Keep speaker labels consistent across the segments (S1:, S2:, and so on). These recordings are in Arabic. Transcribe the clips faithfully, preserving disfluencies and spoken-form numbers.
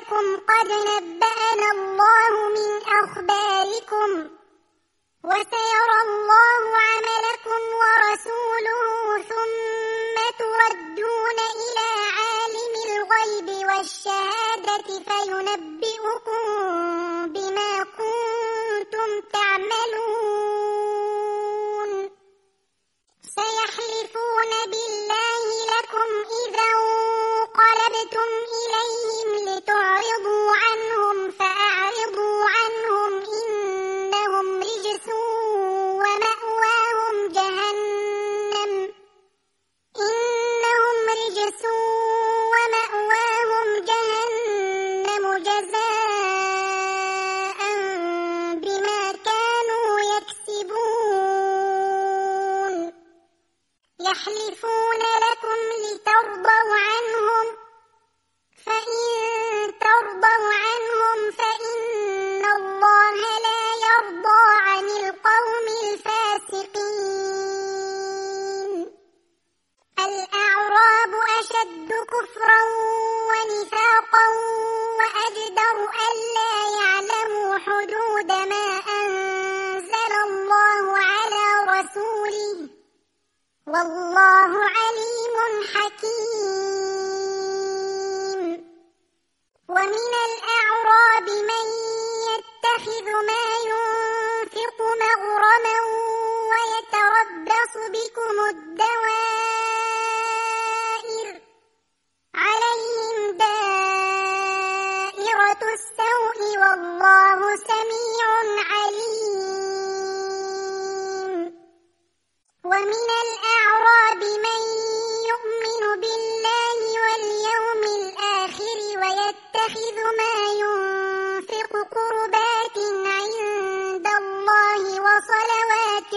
S1: لكم قد نبأنا الله من أخباركم وسيرى الله عملكم ورسوله ثم تردون إلى عالم الغيب والشهادة فينبئكم بما كنتم تعملون سيحلفون بالله لكم إذا انقلبتم إليهم لتعرضوا عنهم فأعرضوا عنهم إنهم رجس ومأواهم جهنم إنهم رجس ومأواهم جهنم جزاء بما كانوا يكسبون يحلفون لكم لترضوا عنهم فإن ترضوا عنهم فإن الله لا يرضى عن القوم الفاسقين الأعراب أشد كفرا ونفاقا وأجدر ألا يعلموا حدود ما أنزل الله على رسوله والله عليم حكيم ومن الأعراب من يتخذ ما ينفق مغرما ويتربص بكم الدوائر عليهم دائرة السوء والله سميع عليم ومن الأعراب من يؤمن بالله واليوم الآخر ويتخذ ما ينفق قربات عند الله وصلوات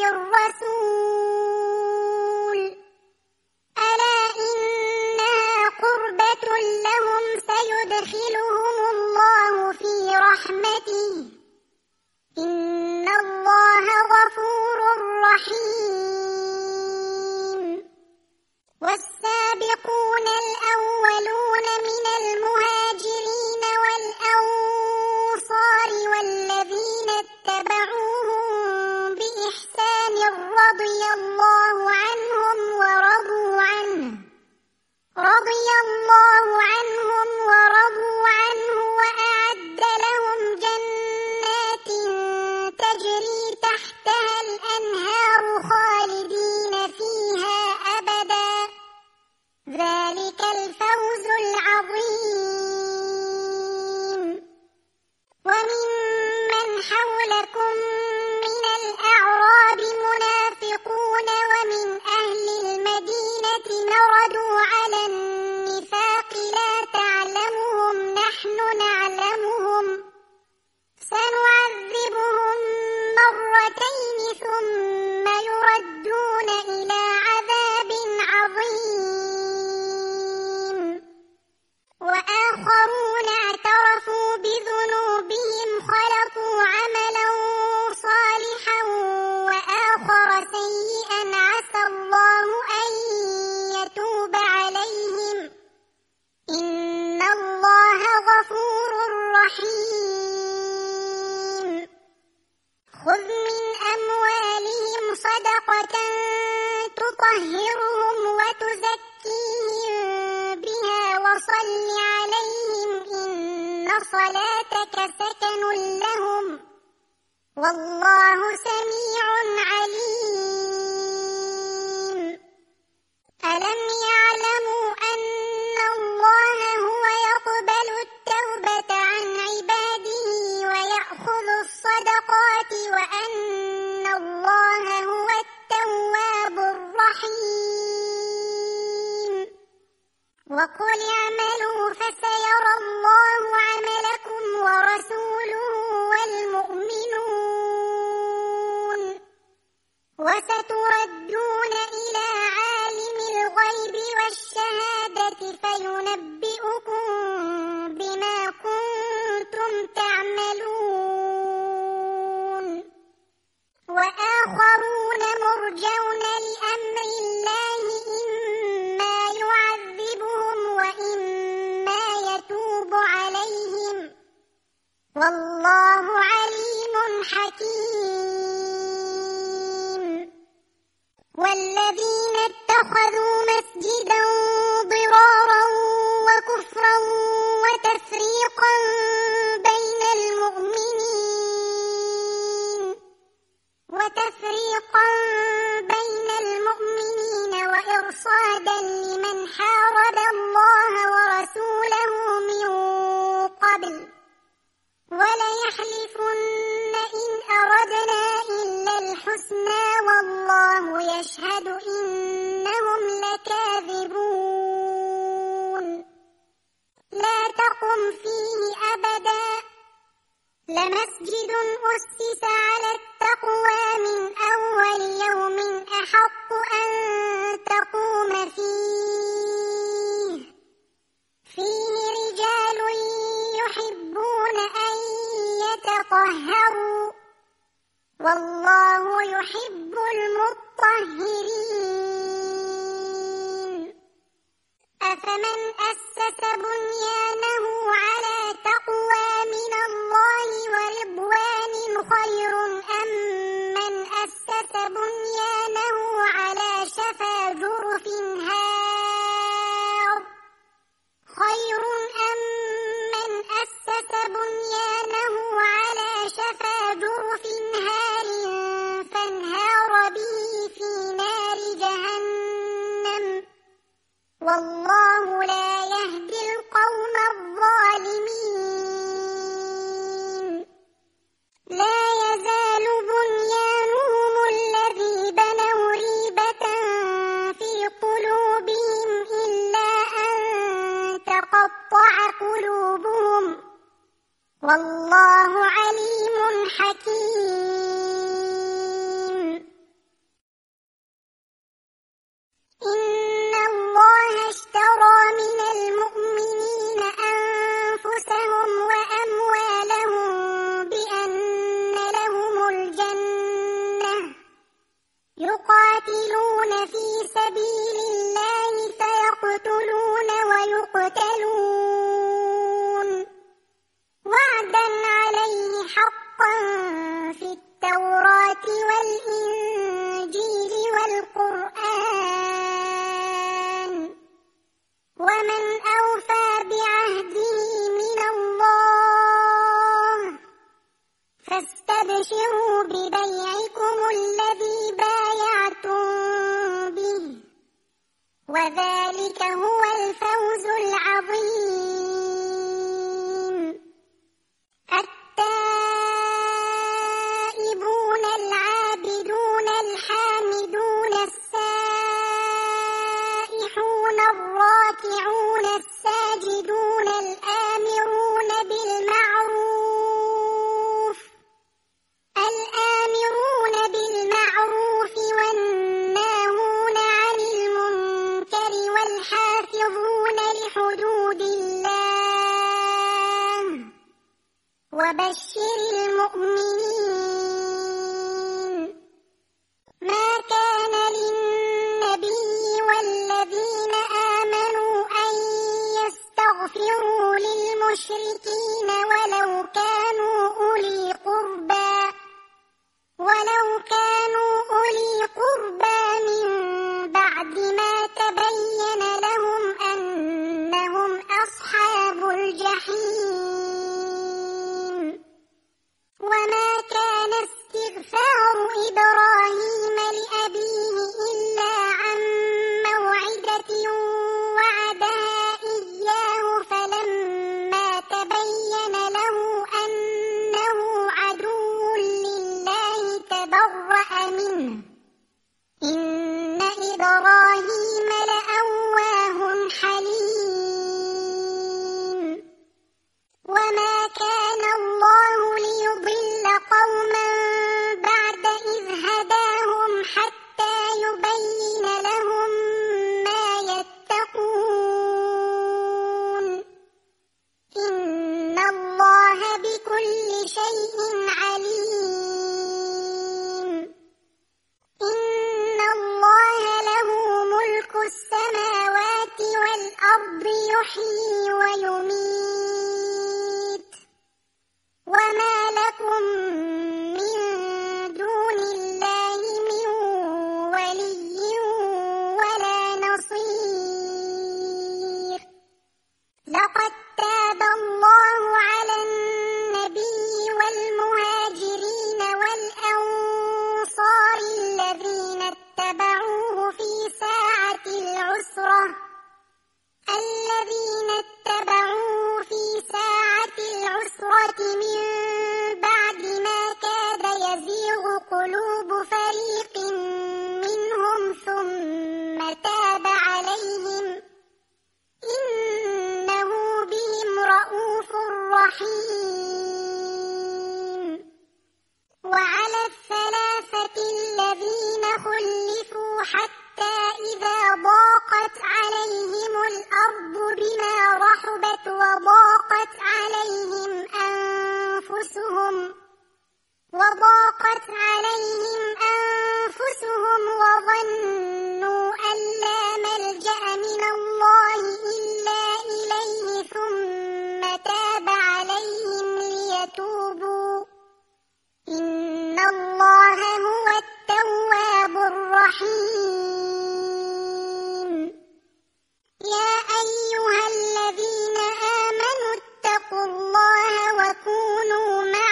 S1: الرسول ألا إنها قربة لهم سيدخلهم الله في رحمته إن الله غفور رحيم والسابقون الأولون من المهاجرين والأنصار والذين اتبعوهم بإحسان رضي الله عنهم ورضوا عنه رضي الله عنهم ورضوا عنه وأعد لهم جنات تجري تحتها الأنهار خالدين فيها أبدا ذلك الفوز العظيم وممن حولكم من الأعراب منافقون ومن أهل المدينة مردوا على النفاق لا تعلمهم نحن نعلمهم سنعذبهم مرتين ثم يردون إلى عذاب عظيم وآخرون اعترفوا بذنوبهم خلقوا عملا صالحا وآخر سيئا عسى الله أن يتوب عليهم إن الله غفور رحيم خذ من أموالهم صدقة تطهرهم وتزكيهم بها وصل عليهم إن صلاتك سكن لهم والله سميع عليم ألم يعلموا أن الله هو يقبل التوبة عن عباده ويأخذ الصدقات وأن الله هو التواب الرحيم وقل اعملوا فسيرى الله عملكم ورسوله والمؤمنون وستردون إلى عالم الغيب والشهادة فينبئكم بما كنتم تعملون وآخرون مرجون لأمر الله إما يعذبهم وإما يتوب عليهم والله عليم حكيم. والذين اتخذوا مسجدا ضرارا وكفرا وتفريقا بين المؤمنين وتفريقا بين المؤمنين وإرصادا لمن حارب الله ورسوله من قبل وليحلفن إن أردنا إلا الحسنى والله يشهد إنهم لكاذبون. لا تقم فيه أبدا لمسجد أسس على التقوى من أول يوم أحق أن تقوم فيه فيه رجال يحبون أن يتطهروا والله يحب المطهرين. أفمن أسس بنيانه على تقوى من الله ورضوان خير أم من أسس بنيانه على شفا جرف هار خير أم من أسس بنيانه على شفا جرف هار فانهار به في نار جهنم والله لا يهدي القوم الظالمين. لا يزال بنيانهم الذي بنوا ريبة في قلوبهم إلا أن تقطع قلوبهم والله عليم حكيم. إن الله اشترى من المؤمنين أنفسهم وأموالهم بأن لهم الجنة يقاتلون في سبيل الله فيقتلون ويقتلون وعدا عليه حقا في التوراة والإنجيل والقرآن ومن أوفى بعهده من الله فاستبشروا ببيعكم الذي بايعتم به وذلك هو الفوز العظيم. التائبون العابدون الحامدون السائحون الراكعون الساجدون الآمرون بالمعروف الآمرون بالمعروف والناهون عن المنكر والحافظون لحدود الله وبشر المؤمنين. ما كان للنبي والذين آمنوا أن يستغفروا للمشركين ولو كانوا أولي قربى ولو كانوا أولي قربى من بعد ما تبين لهم أنهم أصحاب الجحيم. وما كان استغفار إبراهيم لأبيه إلا عن موعدة وعدها إياه فلما تبين له أنه عدو لله تبرأ منه إن إبراهيم لأواه حليم. وما كان الله ليضل قوما بعد إذ هداهم حتى يبين لهم ما يتقون إن الله بكل شيء عليم. إن الله له ملك السماوات والأرض يحيي ويميت الحسرة من بعد ما كاد يزيغ قلوب فريق منهم ثم تاب عليهم إنه بهم رءوف رحيم. وعلى الثلاثة الذين خلفوا حتى إذا ضاقت عليهم الأرض بما رحبت وضاقت عليهم أنفسهم وضاقت عليهم أنفسهم وظنوا أن لا ملجأ من الله إلا إليه ثم تاب عليهم ليتوبوا إن الله هو التواب الرحيم. يا أيها الذين آمنوا اتقوا الله وكونوا مع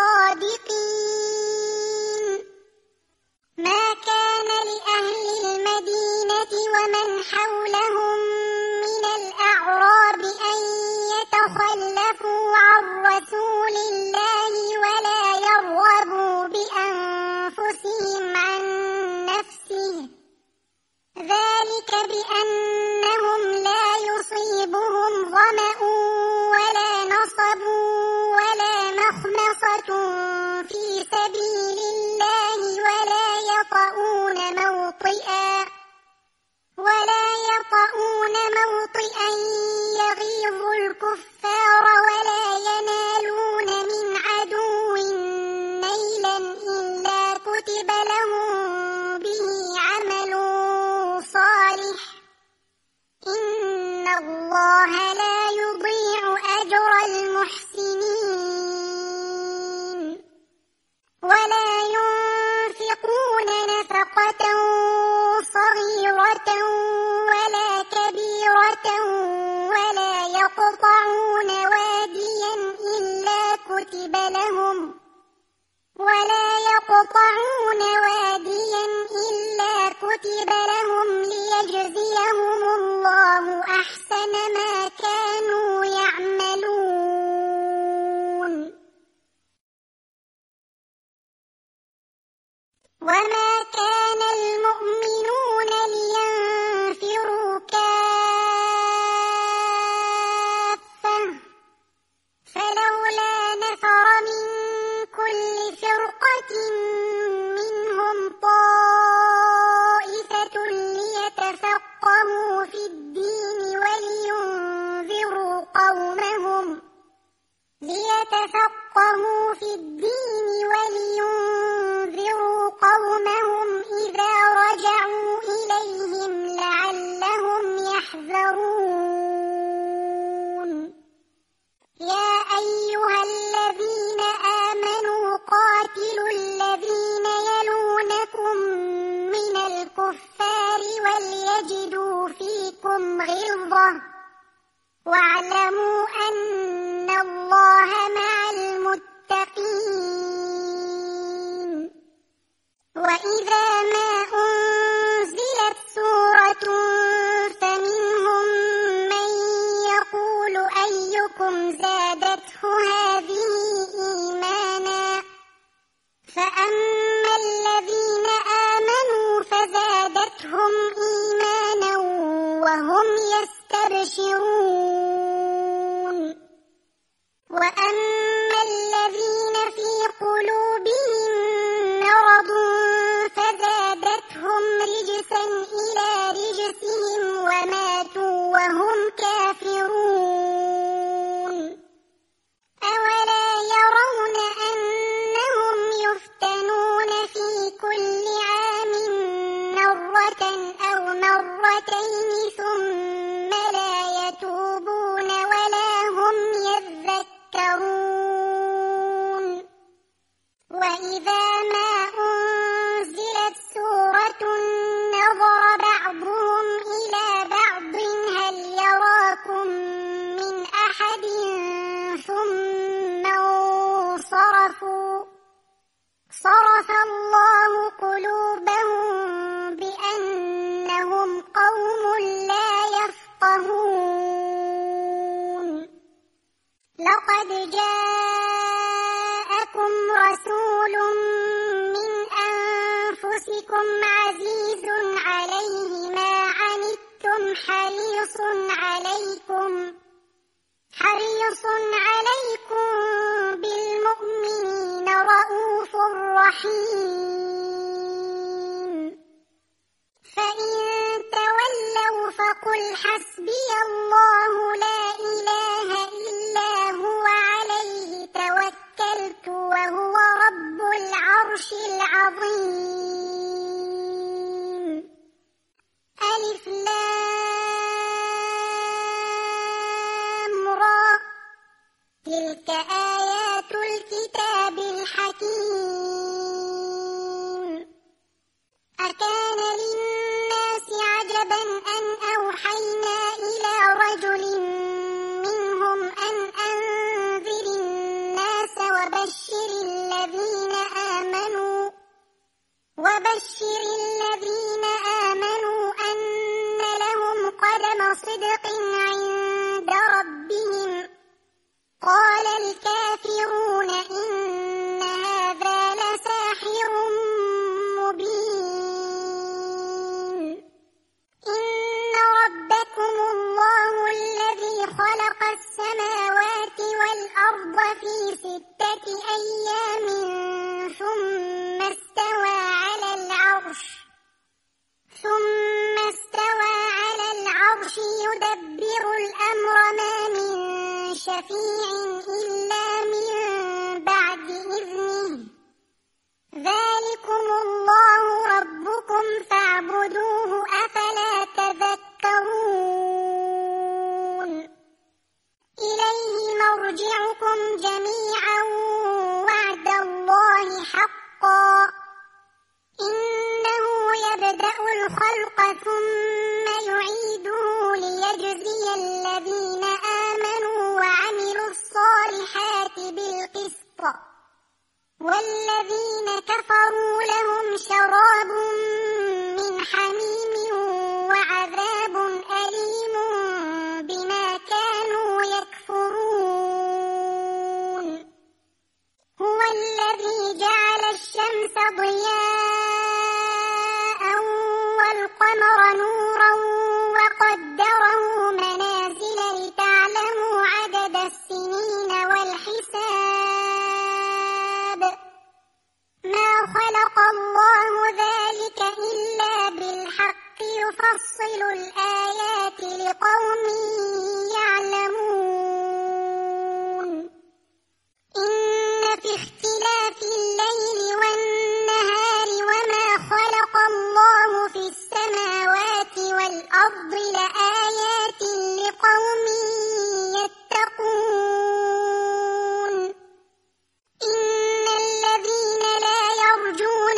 S1: الصادقين. ما كان لأهل المدينة ومن حولهم من الأعراب أن يتخلفوا عن رسول الله ولا يرغبوا بأنفسهم عن نفسه ذلك بأنهم لا يصيبهم ظمأ ولا نصب ولا مخمصة في سبيل الله ولا يطؤون موطئا ولا يطؤون موطئا يغيظ الكفار ولا ينالون من عدو نيلا إلا كتب لهم به عمل صالح إن الله لا يضيع أجر المحسنين. ولا ينفقون نفقة صغيرة ولا كبيرة ولا يقطعون واديا إلا كتب لهم ولا يقطعون واديا إلا كتب لهم ليجزيهم الله أحسن ما كانوا يعملون. وما كان المؤمنون لينفروا كافة فلولا نفر من كل فرقة منهم طائفة ليتفقهوا في الدين ولينذروا قومهم ليتفقهوا في الدين ولينذروا قومهم إذا رجعوا إليهم لعلهم يحذرون. يا أيها الذين آمنوا قاتلوا الذين يلونكم من الكفار وليجدوا فيكم غلظة واعلموا أن الله مع المتقين. وإذا ما أنزلت سورة فمنهم من يقول أيكم زادته هذه إيمانا فأما الذين آمنوا فزادتهم إيمانا وهم يستبشرون. وأما الذين في قلوبهم مرض فزادتهم رجسا إلى رجسهم وماتوا وهم كافرون. أولا يرون أنهم يفتنون في كل عام مرة أو مرتين ثم لا يتوبون ولا هم يذكرون. وإذا ما أنزلت سورة نظر بعضهم إلى بعض هل يراكم من أحد ثم انصرفوا صرف الله قلوبهم بأنهم قوم لا يفقهون. لقد جاءكم رسول من أنفسكم عزيز عليه ما عنتم حريص عليكم حريص عليكم بالمؤمنين رؤوف رحيم فإن تولوا فقل حسبي الله لا إله إلا هو عليه توكلت وهو رب العرش العظيم. ألف لام را تلك آيات الكتاب الحكيم. أكان للناس عجبا أن أوحينا إلى رجل منهم أن أنذر الناس وبشر الذين آمنوا وبشر الذين آمنوا أن لهم قدم صدق عند ربهم. قال الكافرون إن هذا لساحر مبين. إن ربكم الله الذي خلق السماوات والأرض في ستة أيام ثم استوى على العرش ثم استوى على العرش يدبر الأمر ما من شفيع إلا من بعد إذنه. ذلكم الله ربكم فاعبدوه أفلا تذكرون. إليه مرجعكم جميعا وعد الله حقا إنه يبدأ الخلق ثم يعيده ليجزي الذين آمنوا وعملوا الصالحات بالقسط والذين كفروا لهم شراب من حميم وعذاب أليم بما كانوا يكفرون. هو الذي جعل الشمس ضياء والقمر نورا وقدره منازل لتعلموا عدد السنين والحساب. ما خلق الله ذلك إلا بالحق يفصل الآيات لقوم يعلمون. إن في اختلاف الليل والنهار وما خلق الله في السماوات والأرض لآيات لقوم يتقون. إن الذين لا يرجون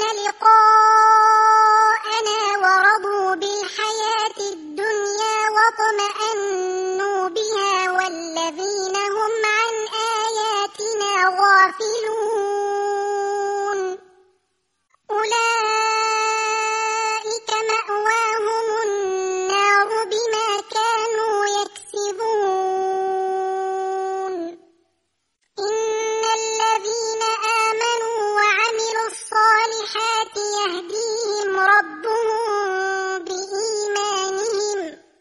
S1: لقاءنا ورضوا بالحياة الدنيا واطمأنوا بها والذين هم عن آياتنا غافلون أولئك مأواهم النار بما كانوا يكسبون. إن الذين آمنوا وعملوا الصالحات يهديهم ربهم بإيمانهم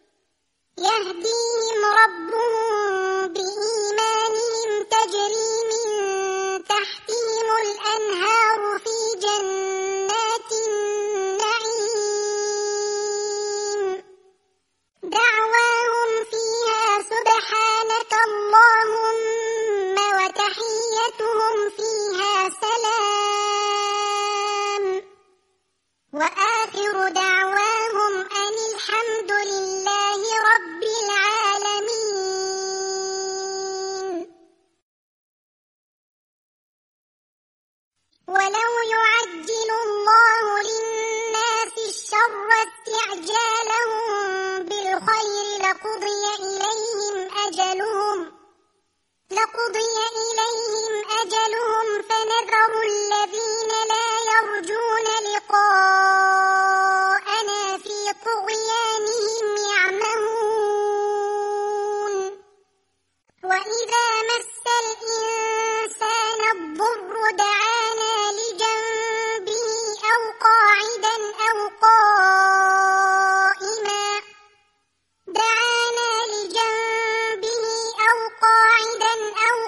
S1: يهديهم ربهم بإيمانهم تجري من تحتهم الأنهار في جنات النعيم. دعواهم فيها سبحانك اللهم وتحيتهم فيها سلام وآخر دعواهم أن الحمد لله رب العالمين. ولو يعجل الله للناس الشر استعجالهم بالخير لقضي إليهم أجلهم لقضي إليهم أجلهم فنذر الذين لا يرجون لقاءنا في طغيانهم يعمهون. وإذا مس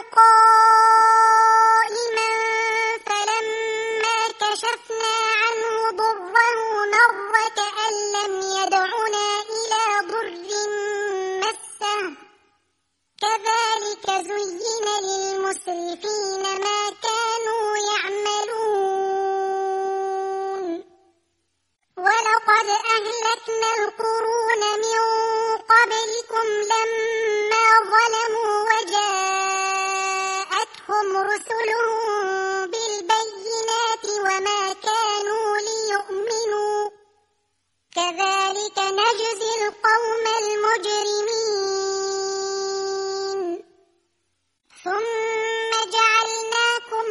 S1: قائما فلما كشفنا عنه ضره مر كأن لم يدعنا إلى ضر مسه كذلك زين للمسرفين ما كانوا يعملون ولقد أهلكنا القرون من قبلكم لما ظلموا وجاءتهم رسلهم بالبينات وما كانوا ليؤمنوا كذلك نجزي القوم المجرمين ثم جعلناكم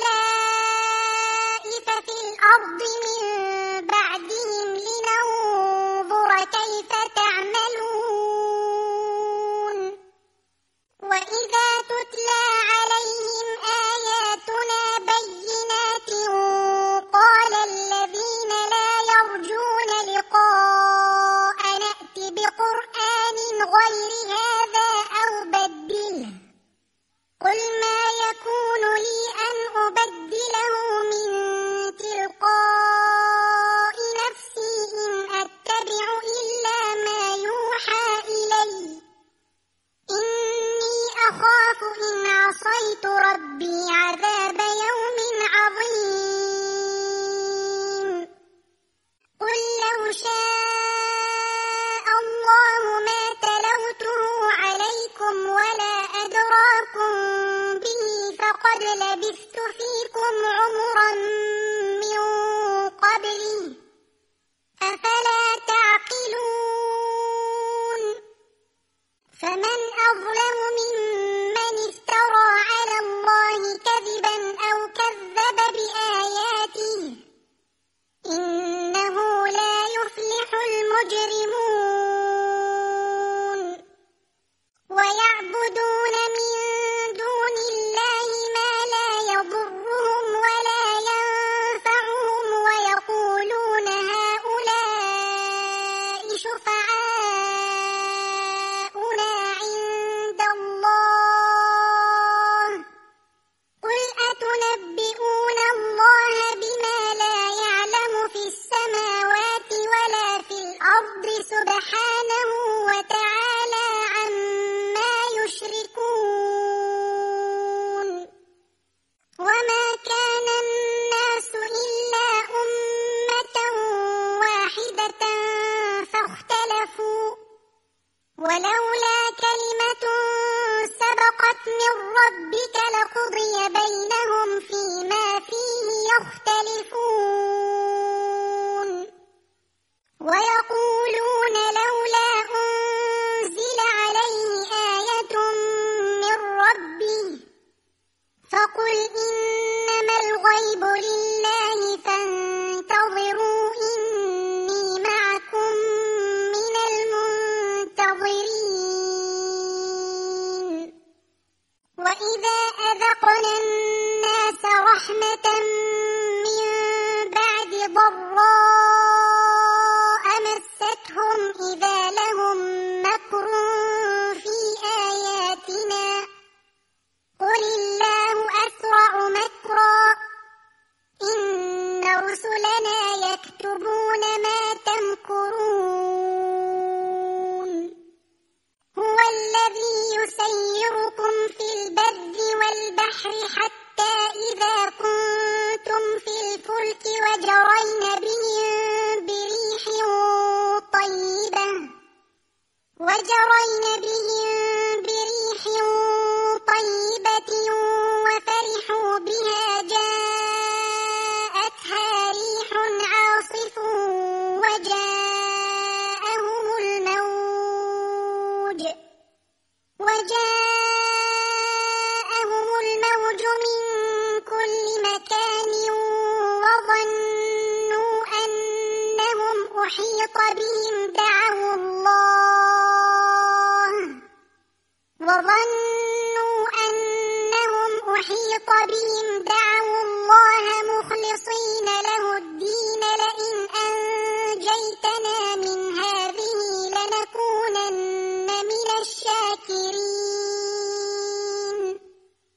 S1: خلائف في الأرض من بعدهم لننظر كيف تعملون وإذا تتلى عليهم آياتنا بينات قال الذين لا يرجون لقاء نأت بقرآن غير هذا أو بدله قل ما يكون لي أن أبدله من تلقاء نفسي إن أتبع إلا ما يوحى إلي إني أخاف إن عصيت ربي عذاب يوم عظيم قل لو شاء الله ما تلوته عليكم ولا أدراكم به فقد لبثت فيكم عمرا من قبله أفلا تعقلون فمن أظلم ممن افترى على الله كذبا أو كذب بآياته إنه لا يفلح المجرمون ويعبدون من دون الله ما لا يضرهم ولا ينفعهم ويقولون هؤلاء شفعاؤنا عند الله قل أتنبئون الله بما لا يعلم في السماوات ولا في الأرض سبحانه وتعالى عما يشركون وما كان الناس إلا أمة واحدة فاختلفوا ولولا كلمة سبقت من ربك لقضي بينهم فيما فيه يختلفون ويقولون لولا أنزل عليه آية من ربه فقل إنما الغيب لله فانتظروا إني معكم من المنتظرين وإذا أذقنا الناس رحمة من بعد ضراء مستهم إذا لهم مكر في آياتنا قل الله أسرع مكرا إن رسلنا يكتبون ما تمكرون هو الذي يسيركم في البر والبحر حتى إذا كنتم في الفلك وجرين بهم بريح طيبة وجرين بهم بريح طيبة وفرحوا بها جاءتها ريح عاصف وجاءهم الموج وجاءهم الموج من كل مكان وظنوا أنهم أحيط بهم دعوا الله وظنوا أنهم أحيط بهم دعوا الله مخلصين له الدين لئن أنجيتنا من هذه لنكونن من الشاكرين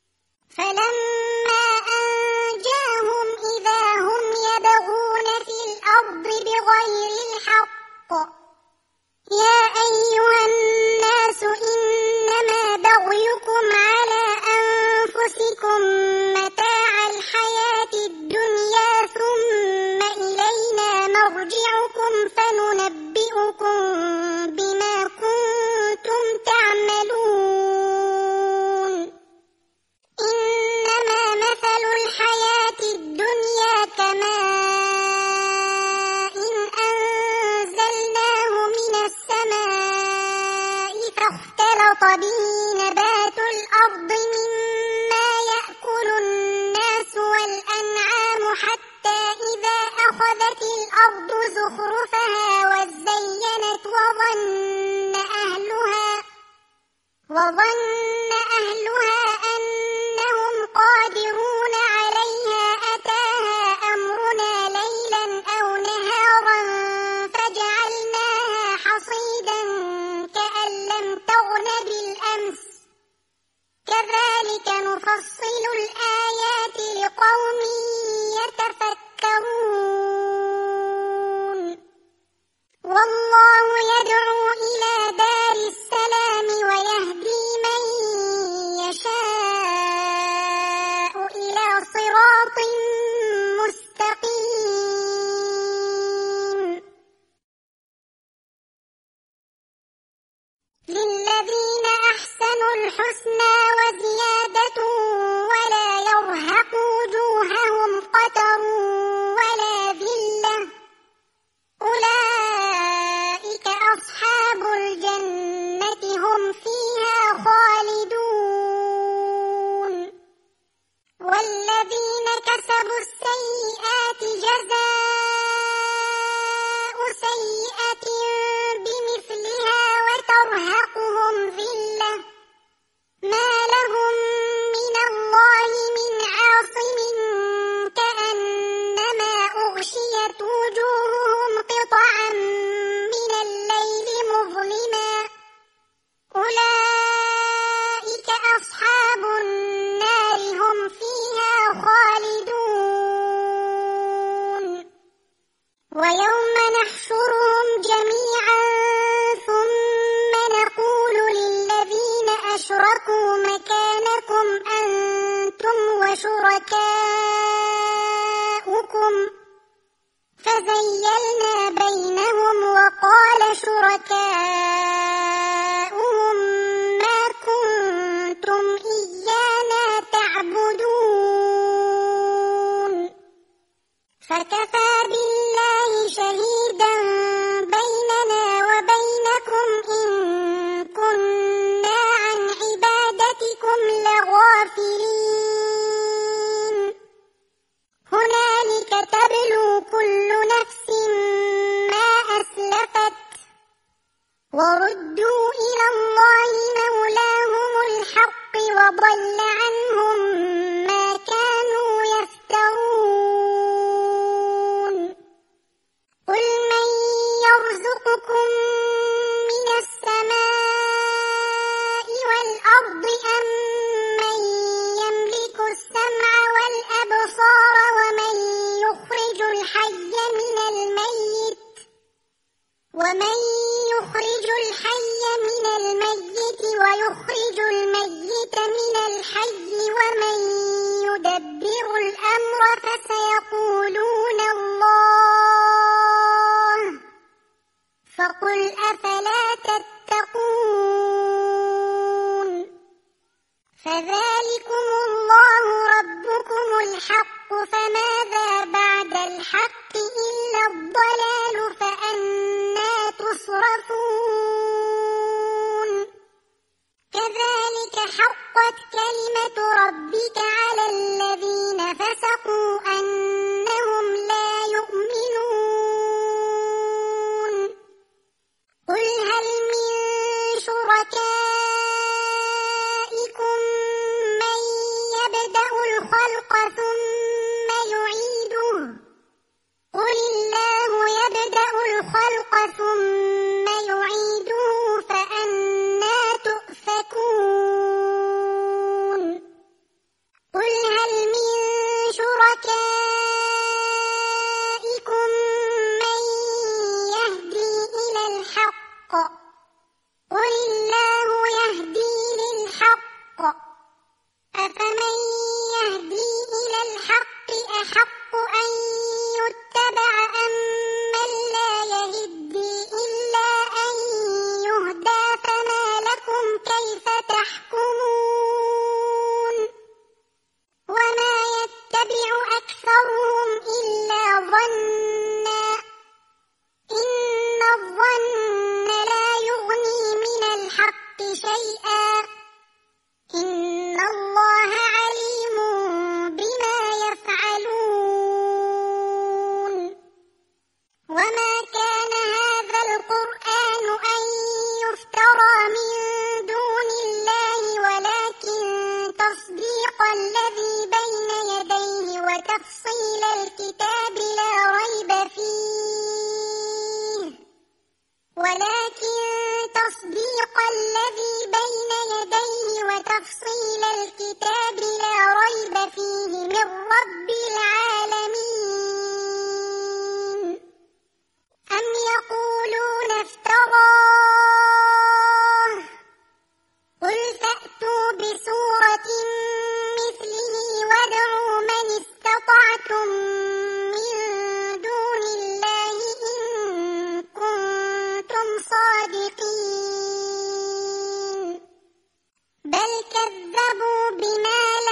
S1: شركاؤكم فزيلنا بينهم وقال شركاؤهم ما كنتم إيانا تعبدون فكفى بالله شهيدا بيننا وبينكم إن كنا عن عبادتكم لغافلين هنالك تبلو كل نفس ما أسلفت وردوا إلى الله مولاهم الحق وضل عنهم ما كانوا يفترون قل من يرزقكم من السماء والأرض أم من يملك السمع والأبصار ومن يخرج الحي من الميت ومن يخرج الحي من الميت ويخرج الميت من الحي ومن يدبر الأمر فسيقولون الله فقل أفلا تتقون فذلكم الله ربكم الحق فماذا بعد الحق إلا الضلال فأنى تصرفون كذلك حقت كلمة ربك على الذين فسقوا أنهم لا يؤمنون قل هل من شركائكم من يبدأ الخلق ثم يعيده قل الله يبدأ الخلق ثم يعيده فأنى تؤفكون قل هل من شركائكم من يهدي إلى الحق قل الله يهدي للحق أفمن يهدي إلى الحق أحق أن يتبع أم من لا يهدي إلا أن يهدى فما لكم كيف تحكمون وما يتبع أكثرهم إلا ظنا إن الظن لا يغني من الحق شيئا إن الله عليم بما يفعلون وما كان هذا القرآن أن يفترى من دون الله ولكن تصديق الذي بين يديه وتفصيل الكتاب لا ريب فيه ولكن تصديق الذي بين يديه وتفصيل الكتاب لا ريب فيه من رب العالمين أم يقولون افتراه قل فأتوا بسورة مثله وادعوا من استطعتم من دون الله إن كنتم صادقين بل كذبوا بما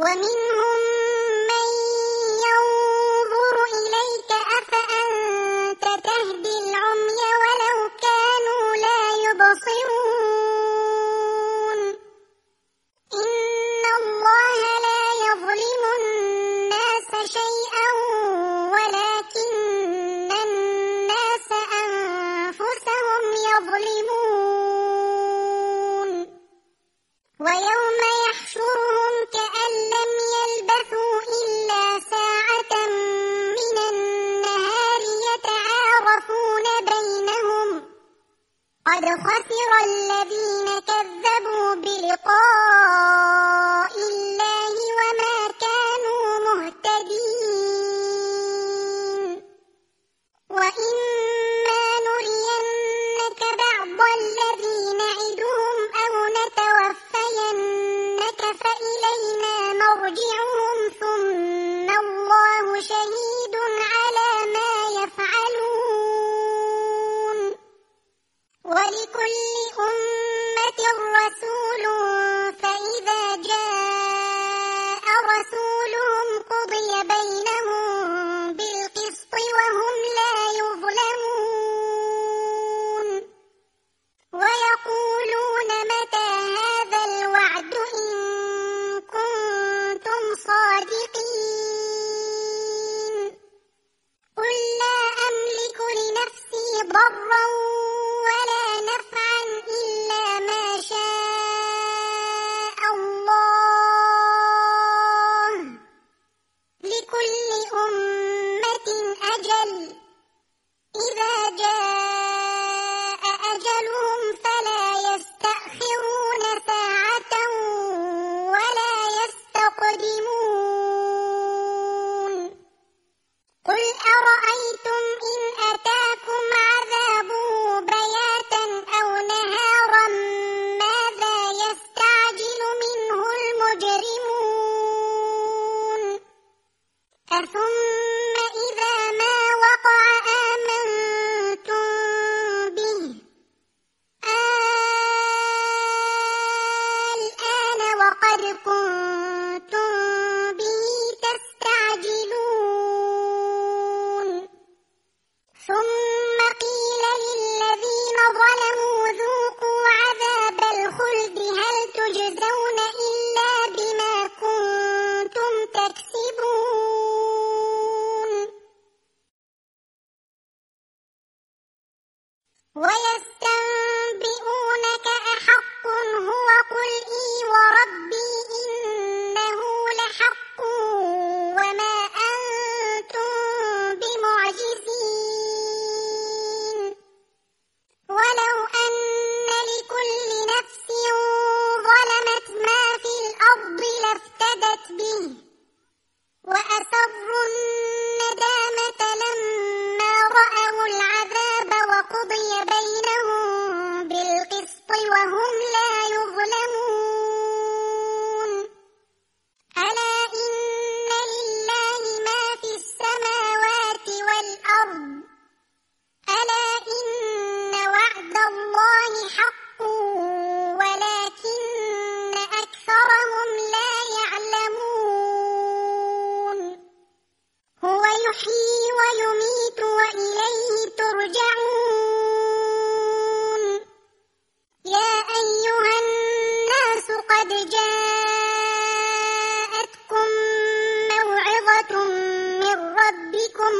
S1: ومنهم من ينظر إليك أفأنت تهدي العمي ولو كانوا لا يبصرون إن الله لا يظلم الناس شيئا ولكن الناس أنفسهم يظلمون ويوم يحشرهم كأن لم يلبثوا إلا ساعة من النهار يتعارفون بينهم قد خسر الذين كذبوا بلقاء الله وما كانوا مهتدين وإما نرينك بعض الذي نعدهم أو نتوفينك فإلينا مرجعهم ثم الله شهيد على ما يفعلون ولكل أمة رسول فإذا جاء رسولهم قضي بينهم بالقسط وهم لا يظلمون ويقولون متى هذا الوعد إن كنتم صادقين قل لا أملك لنفسي ضرا ولا نفعا إلا ما شاء الله لكل أمة أجل إذا جاء أجلهم فلا يستأخرون ساعة ولا يستقدمون قل أرأيتم إن أتاكم عذابه بياتا أو نهارا ماذا يستعجل منه المجرمون أثم إذا ما وقع آمنتم به الآن وقد كنتم به تستعجلون ثم قيل للذين ظلموا ذوقوا عذاب الخلد هل تجزون إلا بما كنتم تكسبون ويستنبئونك أحق هو قل إي وربي إنه لحق وما أنتم بمعجزين ولو أن لكل نفس ظلمت ما في الأرض لافتدت به وأسروا الندامة لما رأوا العذاب وقضي بينهم بالقسط وهم لا يظلمون ألا إن لله ما في السماوات والأرض ألا إن وعد الله حق ولكن أكثرهم لا يعلمون هو يحيي ويميت وإليه ترجعون يا أيها الناس قد جاءتكم موعظة من ربكم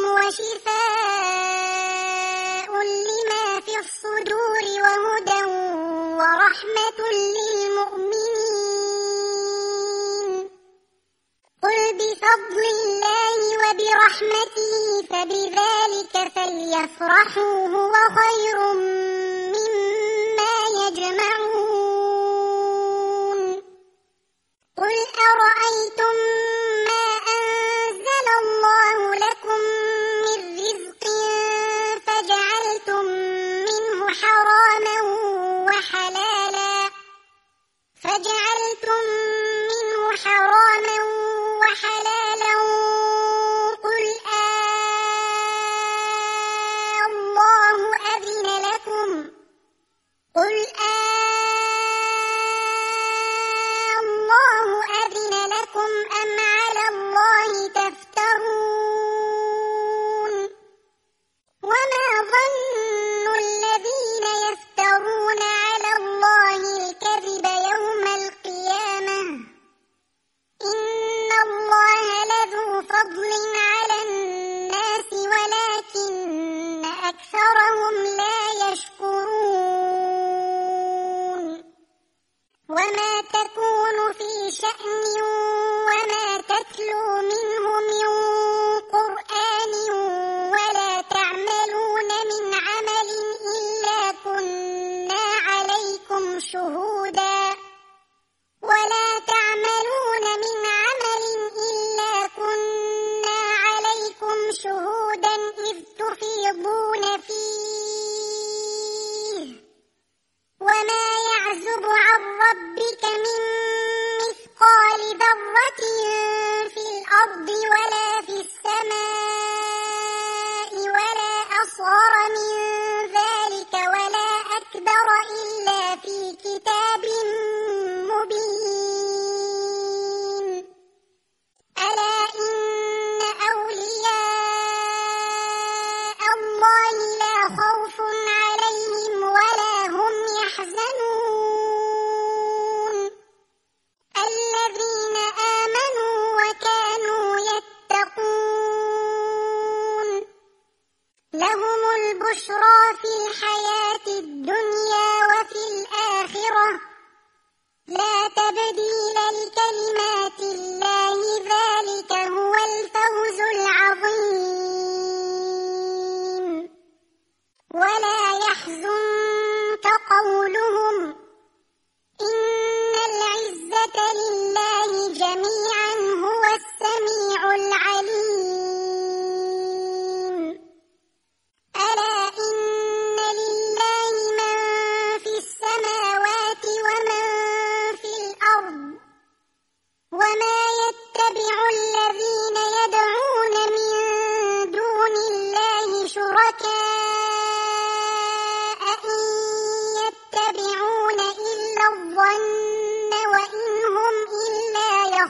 S1: وشفاء لما في الصدور وهدى ورحمة للمؤمنين قل بفضل الله وبرحمته فبذلك فليفرحوا هو خير مما يجمعون قل أرأيتم ما أنزل الله لكم من رزق فجعلتم منه حراما وحلالا فجعلتم منه حراما وحلالا قل آه الله أذن لكم قل آه الله أذن لكم أكثرهم لا يشكرون وما تكون في شأن وما تتلو منه من قرآن ولا تعملون من عمل إلا كنا عليكم شهودا ولا تعملون من عمل إلا كنا عليكم شهودا إذ تفيضون فيه وما يعزب عن ربك من مثقال ذرة في الأرض ولا في السماء ولا أصغر من ذلك ولا أكبر إلا في كتاب مبين ألا إن أولياء الله لا خوف عليهم ولا هم يحزنون الذين آمنوا وكانوا يتقون لهم البشرى في الحياة الدنيا وفي الآخرة لا تبديل لكلمات الله ذلك هو الفوز العظيم ولا يحزنك قولهم إن العزة لله جميعا هو السميع العليم ألا إن لله من في السماوات ومن في الأرض وما يتبع الذين يدعون من دون الله شركاء إن يتبعون إلا الظن وإن هم إلا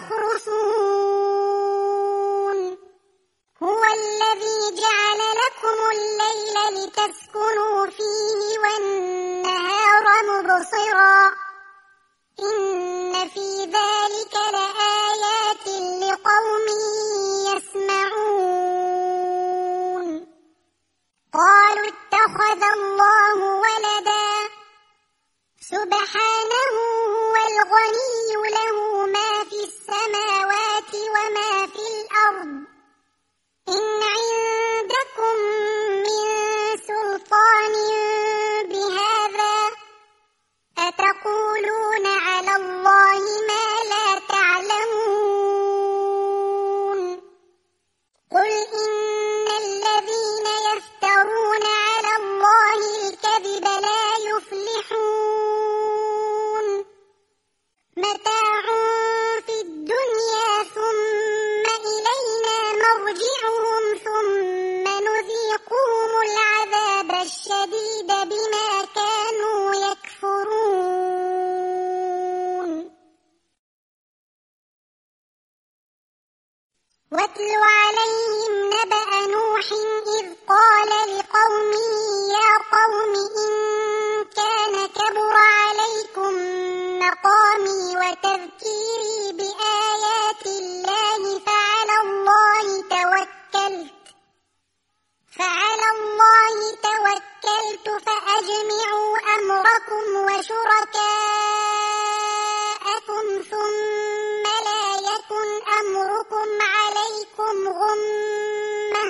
S1: يخرصون هو الذي جعل لكم الليل لتسكنوا فيه والنهار مبصرا إن في ذلك لآيات لقوم يسمعون قالوا اتخذ الله ولدا سبحانه هو الغني له ما في السماوات وما في الأرض إن عندكم من سلطان بهذا أتقولون على الله ما لا تعلمون قل إن الذين يفترون على الله الكذب لا يفلحون متاع في الدنيا ثم إلينا مرجعهم ثم نذيقهم العذاب الشديد بما كانوا يكفرون واتل عليهم نبأ نوح إذ قال لقومه يا قوم إن كان كبر عليكم مقامي وتذكيري بآيات الله فعلى الله توكلت فعلى الله توكلت فأجمعوا أمركم وشركاءكم ثم لا يكن أمركم عليكم غمة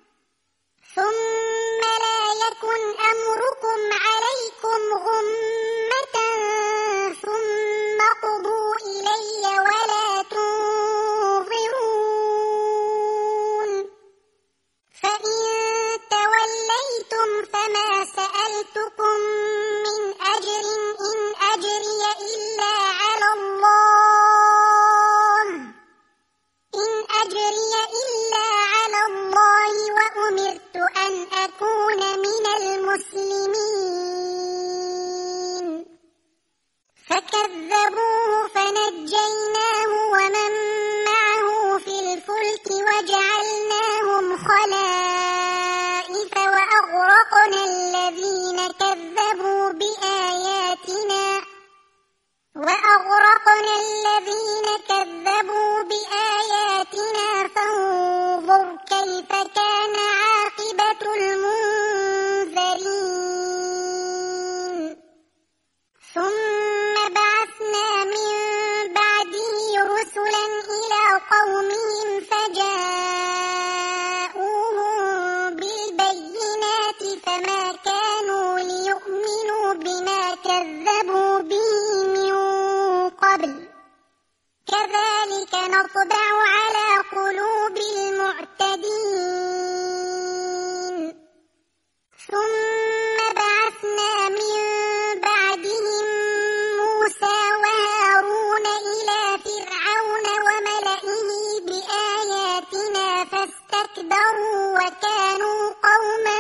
S1: ثم لا يكن أمركم عليكم غمة ثم قضوا إلي ولا تنظرون فإن توليتم فما سألتكم من أجر إن أجري إلا على الله إن أجري إلا على الله وأمرت أن أكون من المسلمين فكذبوه فنجيناه ومن معه في الفلك وجعلناهم خلائف وأغرقنا الذين كذبوا بآياتنا وأغرقنا الذين كذبوا بآياتنا فانظر كيف كان عاقبة المنذرين واستكبروا وكانوا قوما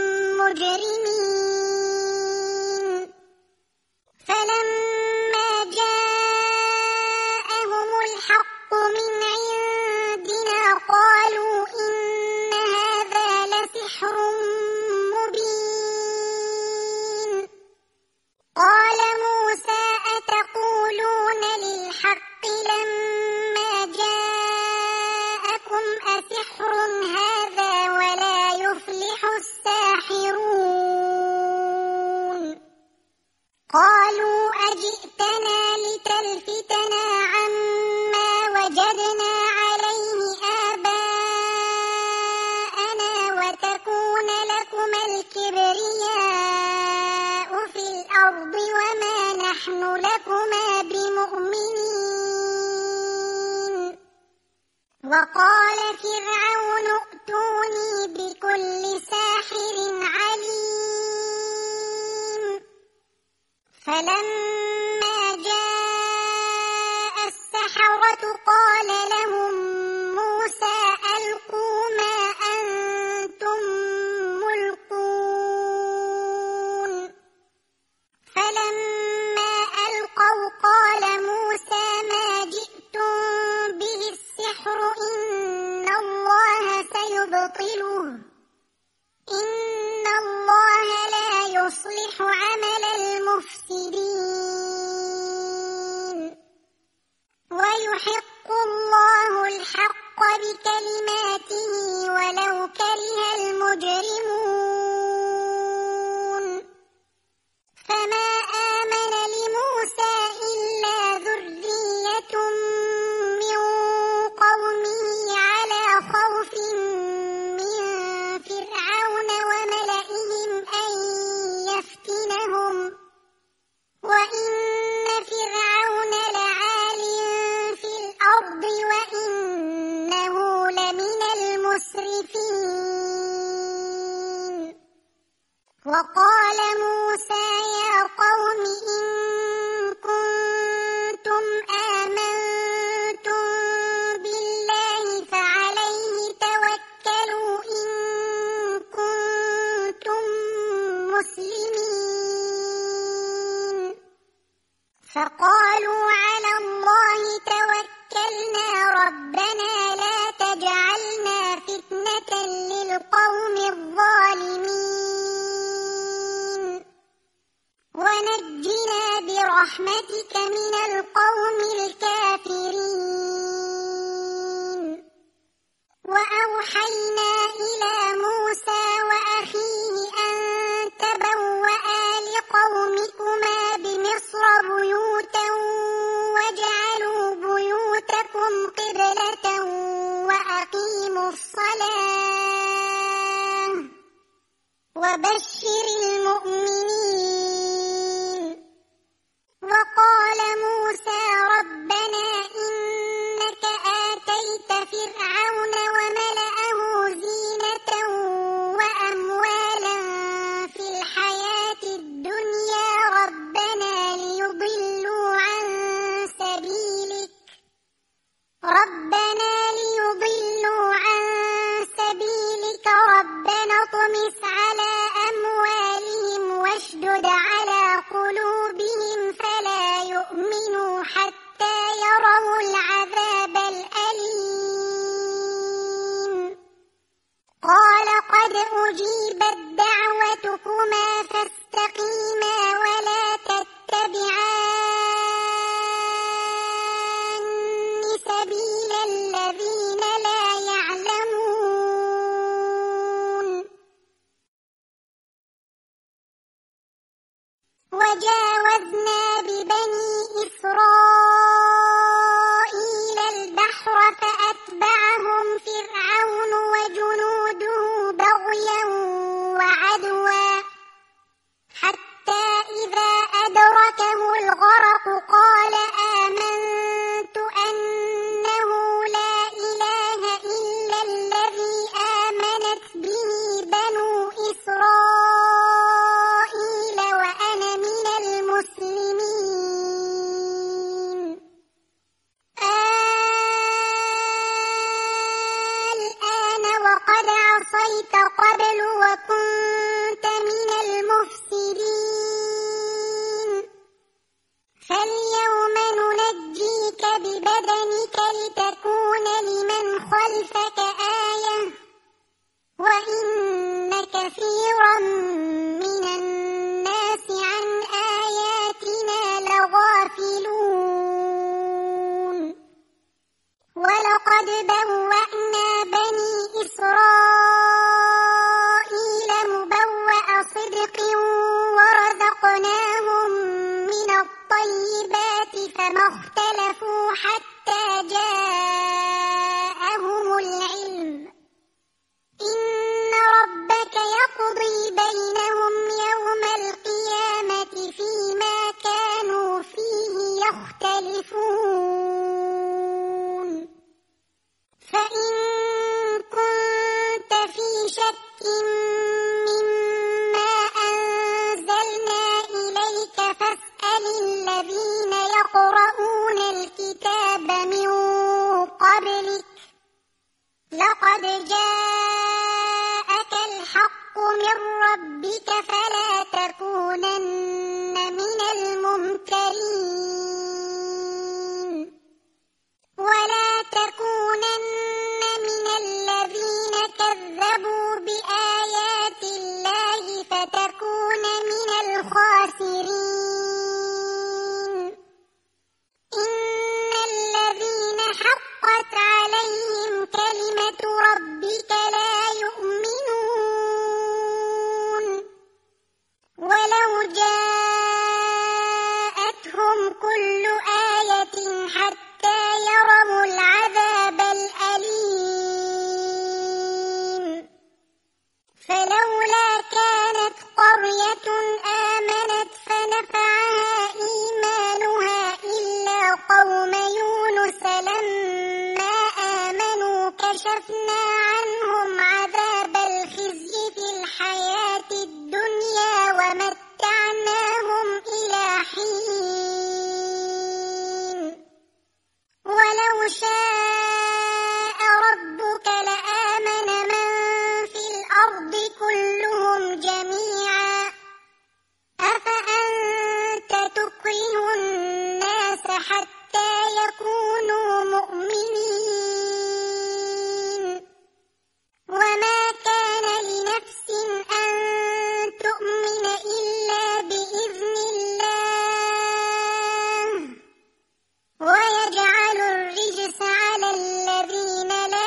S1: مجرمين فلما جاءهم الحق من عندنا قالوا إن هذا لسحر مبين قال موسى أتقولون للحق لما جاءكم أسحر هذا ولا يفلح الساحرون قالوا أجئتنا لتلفتنا عما وجدنا عليه آباءنا وتكون لكما الكبرياء في الأرض وما نحن لكما بمؤمنين وقال فرعون ائتوني بكل ساحر عليم فلما جاء السحرة قال لهم موسى ألقوا ما أنتم ملقون فلما ألقوا قال موسى ما جئتم به السحر إن الله سيبطله إن الله لا يصلح عمل المفسدين ويحق الله الحق بكلماته ولو كره المجرمون فما آمن لموسى إلا ذرية من قومه على خوف من فرعون وملئهم أن يفتنهم وإن فرعون لعال في الأرض وإنه لمن المسرفين وقال موسى يا قوم إن كنتم آمنتم بالله فعليه توكلوا إن كنتم مسلمين فقالوا على الله توكلنا ربنا لا تجعلنا فتنة للقوم الظالمين ونجنا برحمتك من القوم الكافرين وأوحينا إلى موسى وأخيه أن تبوأ لقومكما بمصر بيوتا واجعلوا بيوتكم قبلة وأقيموا الصلاة وبشر المؤمنين وقال موسى ربنا إنك آتيت فرعون وملأه زينة وأموالا في الحياة الدنيا ربنا ليضلوا عن سبيلك ربنا ليضلوا عن سبيلك ربنا اطمس على أموالهم واشدد على قلوبهم فلا يؤمنوا حتى يروا العذاب الأليم قال قد أجيبت دعوتكما فاستقيما ولا تتبعان سبيل الذين لا يعلمون وجاوزنا ببني إسرائيل البحر فأتبعهم فرعون وجنوده بغيا وعدوا حتى إذا أدركه الغرق قال آمنت أنه لا إله إلا الذي آمنت به بنو إسرائيل وأنا من المسلمين عصيت قبل وكنت من المفسدين فاليوم ننجيك ببدنك لتكون لمن خلفك آية وإن كثيرا من الناس عن آياتنا لغافلون ولقد بوأنا بني إسرائيل مبوأ صدق ورزقناهم من الطيبات فما اختلفوا حتى جاءهم العلم إن ربك يقضي بينهم يوم القيامة فيما كانوا فيه يختلفون فإن كنت في شك مما أنزلنا إليك فاسأل الذين يقرؤون الكتاب من قبلك لقد جاءك الحق من ربك فلا تكونن من الممترين ولا تكونن من الذين كذبوا بآيات الله فتكون من الخاسرين إن الذين حقت عليهم كلمة ربك لا يؤمنون ولو جاءتهم كل آية حتى يروا العذاب الأليم فلولا كانت قرية آمنت فنفعها إيمانها إلا قوم يونس لما آمنوا كشفنا عنهم عذاب الخزي في الحياة الدنيا ومتعناهم إلى حين ولو شاء ربك لآمن من في الأرض كلهم جميعا أفأنت تكره الناس حتى يكونوا مؤمنين وما كان لنفس أن تؤمن إلا بإذن الله ويجعل الرجس على الذين لا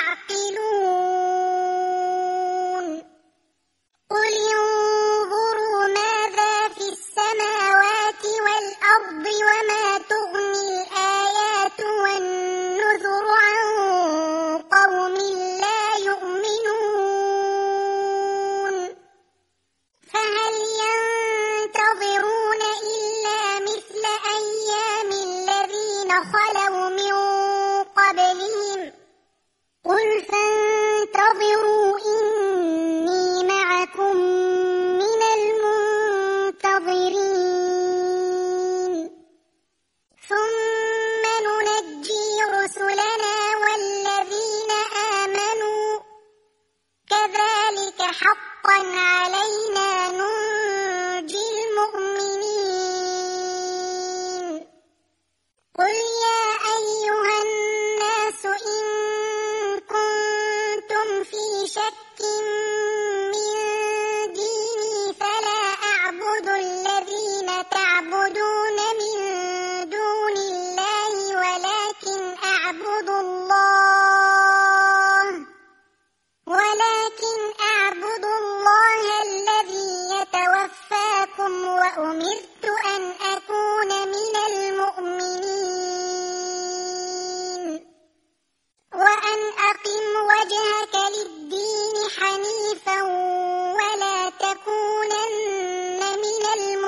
S1: يعقلون قل انظروا ماذا في السماوات والأرض وما تغني الآيات والنذر عن قوم لا يؤمنون فهل ينتظرون إلا مثل أيام الذين خلوا من قبلهم قل فانتظروا إني معكم من المنتظرين ثم ننجي رسلنا والذين آمنوا كذلك حقا علينا ننجي المؤمنين قل يا أيها الناس إن كنتم في شك من ديني فلا أعبد الذين تعبدون من دون الله ولكن أعبد الله ولكن أعبد الله الذي يتوفاكم وأمرت أن أكون من المؤمنين وأن أقم وجهك للدين حنيفا ولا تكونن من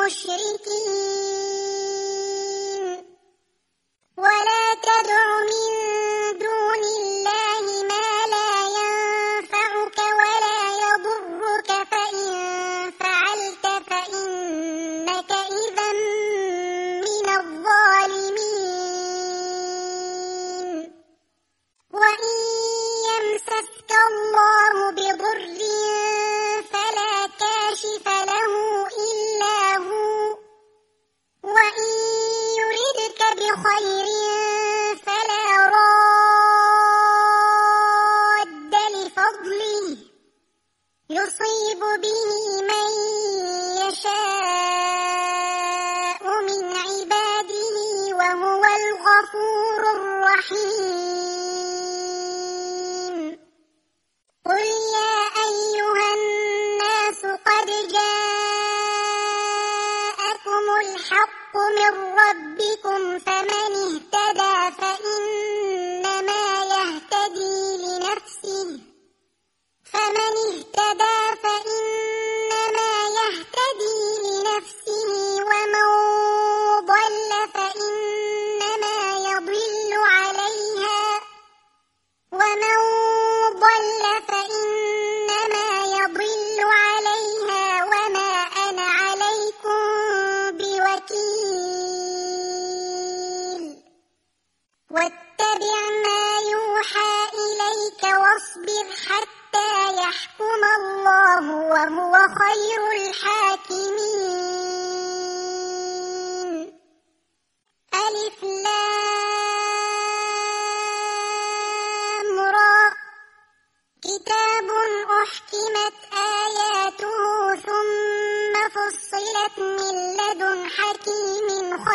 S1: المشركين ولا تدع من دون الله ما لا ينفعك ولا يضرك فإن فعلت فإنك إذا من الظالمين وإن يمسسك الله بضر الرحيم قل يا أيها الناس قد جاءكم الحق من ربكم فمن اهتدى فإنما يهتدي لنفسه فمن اهتدى فإنما يهتدي لنفسه ومن ضل فإنما يضل عليها ومن ضل فإنما يضل عليها وما أنا عليكم بوكيل واتبع ما يوحى إليك واصبر حتى يحكم الله وهو خير الحاكمين ألف لام را كتاب أحكمت آياته ثم فصلت من لدن حكيم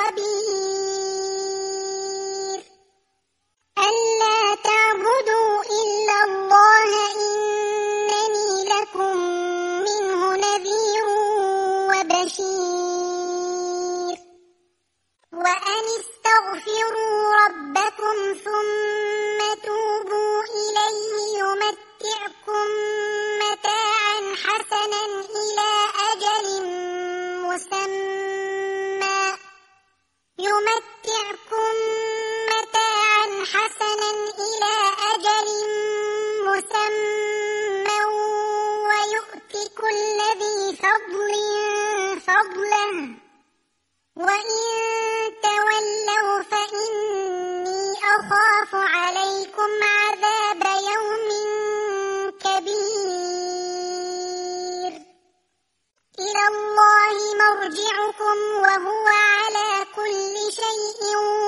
S1: خبير ألا تعبدوا إلا الله إنني لكم منه نذير وبشير وأن استغفروا ربكم ثم توبوا إليه يمتعكم متاعا حسنا إلى أجل مسمى يمتعكم متاعا حسنا إلى أجل مسمى ويؤت كل ذي فضل فضله وإن تولوا فإني أخاف عليكم عذاب يوم كبير إلى الله مرجعكم وهو على كل شيء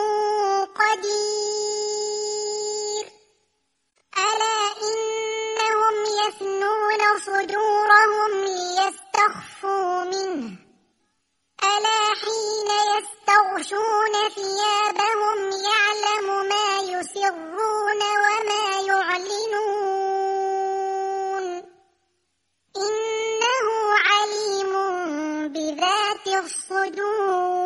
S1: قدير ألا إنهم يثنون صدورهم ليستخفوا منه ألا حين يستغشون ثيابهم يعلم ما يسرون وما يعلنون إنه عليم بذات الصدور